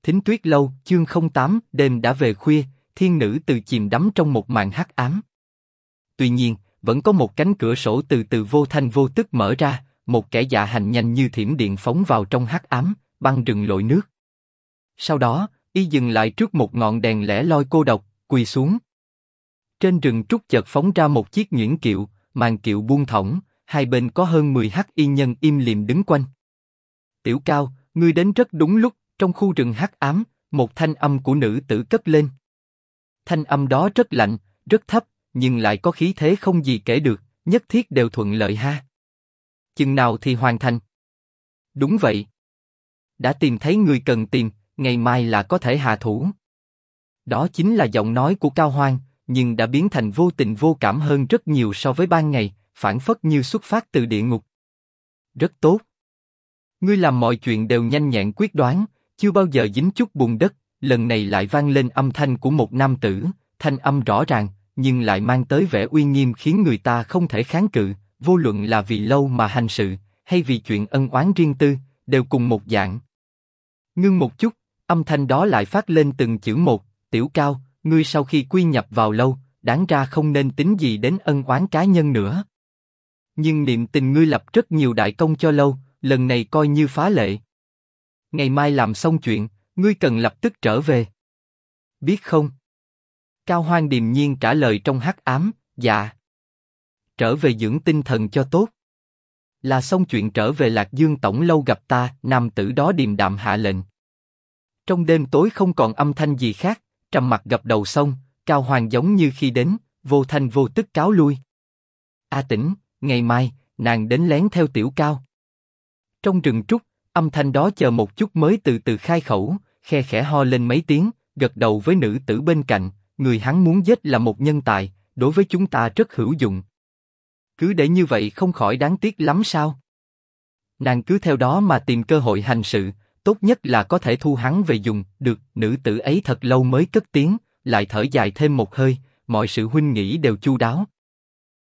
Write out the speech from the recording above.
Thính Tuyết Lâu, chương 08, đêm đã về khuya, thiên nữ từ chìm đắm trong một màn hắc ám. Tuy nhiên, vẫn có một cánh cửa sổ từ từ vô thanh vô tức mở ra, một kẻ dạ hành nhanh như thiểm điện phóng vào trong hắc ám, băng rừng lội nước. Sau đó, y dừng lại trước một ngọn đèn lẻ loi cô độc, quỳ xuống. Trên rừng trúc chợt phóng ra một chiếc nhuyễn kiệu, màn kiệu buông thõng, hai bên có hơn 10 hắc y nhân im lìm đứng quanh. Tiểu Cao, ngươi đến rất đúng lúc. Trong khu rừng hắc ám, một thanh âm của nữ tử cất lên. Thanh âm đó rất lạnh, rất thấp, nhưng lại có khí thế không gì kể được, nhất thiết đều thuận lợi ha. Chừng nào thì hoàn thành? Đúng vậy. Đã tìm thấy người cần tìm, ngày mai là có thể hạ thủ. Đó chính là giọng nói của Cao Hoan, nhưng đã biến thành vô tình vô cảm hơn rất nhiều so với ban ngày, phảng phất như xuất phát từ địa ngục. Rất tốt. Ngươi làm mọi chuyện đều nhanh nhẹn quyết đoán. Chưa bao giờ dính chút bùn đất, lần này lại vang lên âm thanh của một nam tử, thanh âm rõ ràng, nhưng lại mang tới vẻ uy nghiêm khiến người ta không thể kháng cự, vô luận là vì lâu mà hành sự, hay vì chuyện ân oán riêng tư, đều cùng một dạng. Ngưng một chút, âm thanh đó lại phát lên từng chữ một, Tiểu Cao, ngươi sau khi quy nhập vào lâu, đáng ra không nên tính gì đến ân oán cá nhân nữa. Nhưng niệm tình ngươi lập rất nhiều đại công cho lâu, lần này coi như phá lệ. Ngày mai làm xong chuyện, ngươi cần lập tức trở về. Biết không? Cao Hoan điềm nhiên trả lời trong hắc ám, dạ. Trở về dưỡng tinh thần cho tốt. Là xong chuyện trở về Lạc Dương tổng lâu gặp ta, nam tử đó điềm đạm hạ lệnh. Trong đêm tối không còn âm thanh gì khác, trầm mặc gập đầu xong, Cao Hoan giống như khi đến, vô thanh vô tức cáo lui. A Tĩnh, ngày mai, nàng đến lén theo Tiểu Cao. Trong rừng trúc, âm thanh đó chờ một chút mới từ từ khai khẩu, khe khẽ ho lên mấy tiếng, gật đầu với nữ tử bên cạnh, người hắn muốn giết là một nhân tài, đối với chúng ta rất hữu dụng. Cứ để như vậy không khỏi đáng tiếc lắm sao? Nàng cứ theo đó mà tìm cơ hội hành sự, tốt nhất là có thể thu hắn về dùng, được, nữ tử ấy thật lâu mới cất tiếng, lại thở dài thêm một hơi, mọi sự huynh nghĩ đều chu đáo.